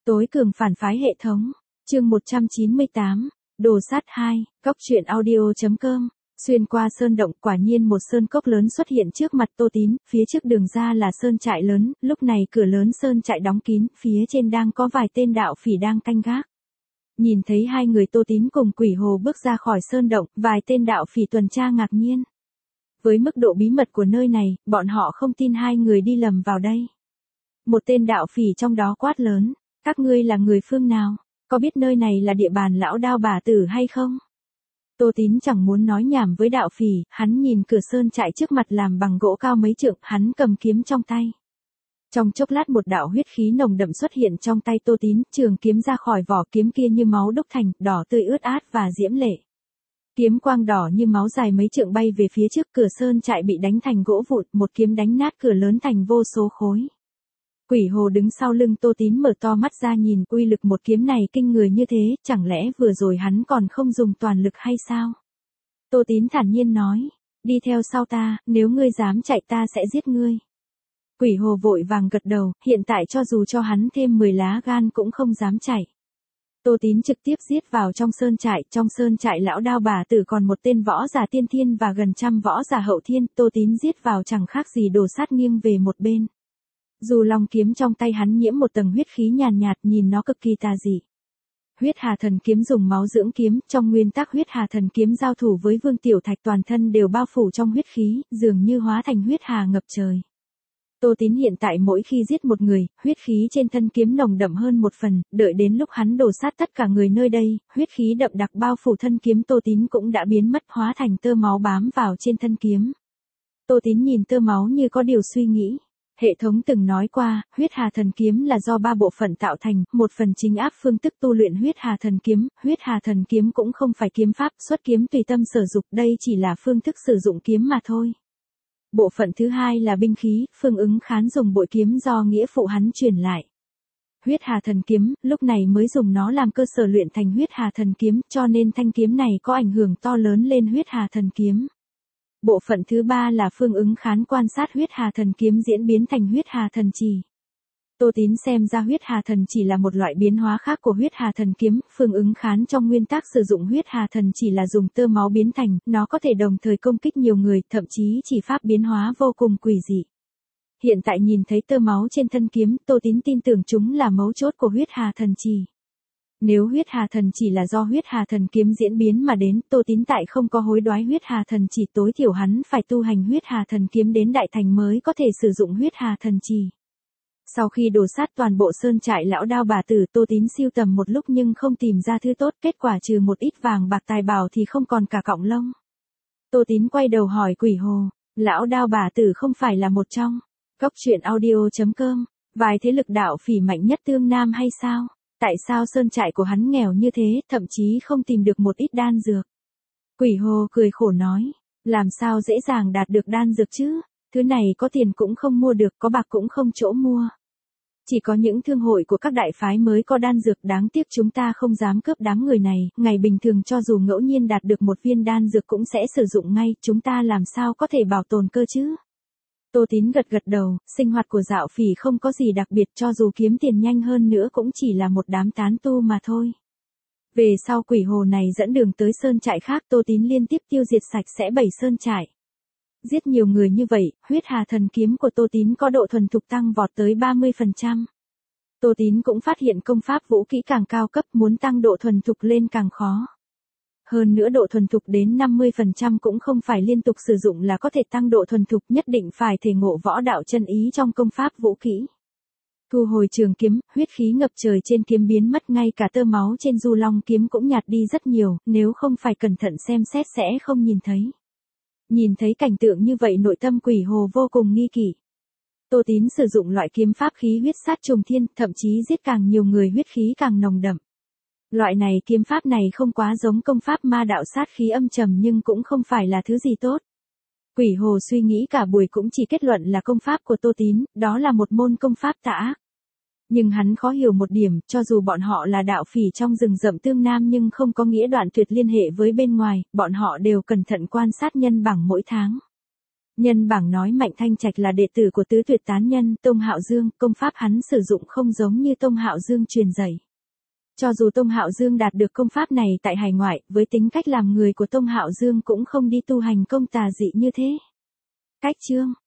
Tối cường phản phái hệ thống. Chương 198. Đồ sát 2. Cóc truyện audio.com. Xuyên qua sơn động, quả nhiên một sơn cốc lớn xuất hiện trước mặt Tô Tín, phía trước đường ra là sơn trại lớn, lúc này cửa lớn sơn trại đóng kín, phía trên đang có vài tên đạo phỉ đang canh gác. Nhìn thấy hai người Tô Tín cùng Quỷ Hồ bước ra khỏi sơn động, vài tên đạo phỉ tuần tra ngạc nhiên. Với mức độ bí mật của nơi này, bọn họ không tin hai người đi lầm vào đây. Một tên đạo phỉ trong đó quát lớn, các ngươi là người phương nào, có biết nơi này là địa bàn lão Đao bà tử hay không? Tô Tín chẳng muốn nói nhảm với đạo phỉ, hắn nhìn cửa sơn trại trước mặt làm bằng gỗ cao mấy trượng, hắn cầm kiếm trong tay. Trong chốc lát một đạo huyết khí nồng đậm xuất hiện trong tay Tô Tín, trường kiếm ra khỏi vỏ, kiếm kia như máu đúc thành, đỏ tươi ướt át và diễm lệ. Kiếm quang đỏ như máu dài mấy trượng bay về phía trước, cửa sơn trại bị đánh thành gỗ vụn, một kiếm đánh nát cửa lớn thành vô số khối. Quỷ Hồ đứng sau lưng Tô Tín mở to mắt ra nhìn, uy lực một kiếm này kinh người như thế, chẳng lẽ vừa rồi hắn còn không dùng toàn lực hay sao? Tô Tín thản nhiên nói, đi theo sau ta, nếu ngươi dám chạy ta sẽ giết ngươi. Quỷ Hồ vội vàng gật đầu, hiện tại cho dù cho hắn thêm 10 lá gan cũng không dám chạy. Tô Tín trực tiếp giết vào trong sơn trại lão Đao bà tử còn một tên võ giả tiên thiên và gần trăm võ giả hậu thiên, Tô Tín giết vào chẳng khác gì đồ sát nghiêng về một bên. Dù long kiếm trong tay hắn nhiễm một tầng huyết khí nhàn nhạt, nhìn nó cực kỳ tà dị. Huyết Hà Thần kiếm dùng máu dưỡng kiếm, trong nguyên tắc Huyết Hà Thần kiếm giao thủ với Vương Tiểu Thạch toàn thân đều bao phủ trong huyết khí, dường như hóa thành huyết hà ngập trời. Tô Tín hiện tại mỗi khi giết một người, huyết khí trên thân kiếm nồng đậm hơn một phần, đợi đến lúc hắn đổ sát tất cả người nơi đây, huyết khí đậm đặc bao phủ thân kiếm Tô Tín cũng đã biến mất, hóa thành tơ máu bám vào trên thân kiếm. Tô Tín nhìn tơ máu như có điều suy nghĩ. Hệ thống từng nói qua, Huyết Hà Thần kiếm là do 3 bộ phận tạo thành, một phần chính áp phương tức tu luyện Huyết Hà Thần kiếm cũng không phải kiếm pháp, xuất kiếm tùy tâm sở dục, đây chỉ là phương thức sử dụng kiếm mà thôi. Bộ phận thứ hai là binh khí, Phương Ứng Khán dùng bội kiếm do nghĩa phụ hắn truyền lại. Huyết Hà Thần kiếm, lúc này mới dùng nó làm cơ sở luyện thành Huyết Hà Thần kiếm, cho nên thanh kiếm này có ảnh hưởng to lớn lên Huyết Hà Thần kiếm. Bộ phận thứ ba là Phương Ứng Khán quan sát Huyết Hà Thần kiếm diễn biến thành Huyết Hà Thần chỉ. Tô Tín xem ra Huyết Hà Thần chỉ là một loại biến hóa khác của Huyết Hà Thần kiếm, Phương Ứng Khán trong nguyên tắc sử dụng Huyết Hà Thần chỉ là dùng tơ máu biến thành, nó có thể đồng thời công kích nhiều người, thậm chí chỉ pháp biến hóa vô cùng quỷ dị. Hiện tại nhìn thấy tơ máu trên thân kiếm, Tô Tín tin tưởng chúng là mấu chốt của Huyết Hà Thần chỉ. Nếu Huyết Hà Thần chỉ là do Huyết Hà Thần kiếm diễn biến mà đến, Tô Tín tại không có hối đoái Huyết Hà Thần chỉ, tối thiểu hắn phải tu hành Huyết Hà Thần kiếm đến đại thành mới có thể sử dụng Huyết Hà Thần chỉ. Sau khi đổ sát toàn bộ sơn trại lão Đao bà tử, Tô Tín siêu tầm một lúc nhưng không tìm ra thứ tốt, kết quả trừ một ít vàng bạc tài bảo thì không còn cả cọng lông. Tô Tín quay đầu hỏi Quỷ Hồ, lão Đao bà tử không phải là một trong cóc truyện audio.com vài thế lực đạo phỉ mạnh nhất Tương Nam hay sao? Tại sao sơn trại của hắn nghèo như thế, thậm chí không tìm được một ít đan dược? Quỷ Hồ cười khổ nói, làm sao dễ dàng đạt được đan dược chứ? Thứ này có tiền cũng không mua được, có bạc cũng không chỗ mua. Chỉ có những thương hội của các đại phái mới có đan dược, đáng tiếc chúng ta không dám cướp đám người này, ngày bình thường cho dù ngẫu nhiên đạt được một viên đan dược cũng sẽ sử dụng ngay, chúng ta làm sao có thể bảo tồn cơ chứ? Tô Tín gật gật đầu, sinh hoạt của dạo phỉ không có gì đặc biệt, cho dù kiếm tiền nhanh hơn nữa cũng chỉ là một đám tán tu mà thôi. Về sau Quỷ Hồ này dẫn đường tới sơn trại khác, Tô Tín liên tiếp tiêu diệt sạch sẽ 7 sơn trại. Giết nhiều người như vậy, Huyết Hà Thần kiếm của Tô Tín có độ thuần thục tăng vọt tới 30%. Tô Tín cũng phát hiện công pháp vũ kỹ càng cao cấp, muốn tăng độ thuần thục lên càng khó. Hơn nữa độ thuần thục đến 50% cũng không phải liên tục sử dụng là có thể tăng độ thuần thục, nhất định phải thể ngộ võ đạo chân ý trong công pháp vũ kỹ. Thu hồi trường kiếm, huyết khí ngập trời trên kiếm biến mất, ngay cả tơ máu trên du long kiếm cũng nhạt đi rất nhiều, nếu không phải cẩn thận xem xét sẽ không nhìn thấy. Nhìn thấy cảnh tượng như vậy nội tâm Quỷ Hồ vô cùng nghi kỵ. Tô Tín sử dụng loại kiếm pháp khí huyết sát trùng thiên, thậm chí giết càng nhiều người huyết khí càng nồng đậm. Loại này kiếm pháp này không quá giống công pháp ma đạo sát khí âm trầm nhưng cũng không phải là thứ gì tốt. Quỷ Hồ suy nghĩ cả buổi cũng chỉ kết luận là công pháp của Tô Tín, đó là một môn công pháp tà ác. Nhưng hắn khó hiểu một điểm, cho dù bọn họ là đạo phỉ trong rừng rậm Tương Nam nhưng không có nghĩa đoạn tuyệt liên hệ với bên ngoài, bọn họ đều cẩn thận quan sát nhân bảng mỗi tháng. Nhân bảng nói Mạnh Thanh Trạch là đệ tử của tứ tuyệt tán nhân Tông Hạo Dương, công pháp hắn sử dụng không giống như Tông Hạo Dương truyền dạy. Cho dù Tông Hạo Dương đạt được công pháp này tại hải ngoại, với tính cách làm người của Tông Hạo Dương cũng không đi tu hành công tà dị như thế. Cách chương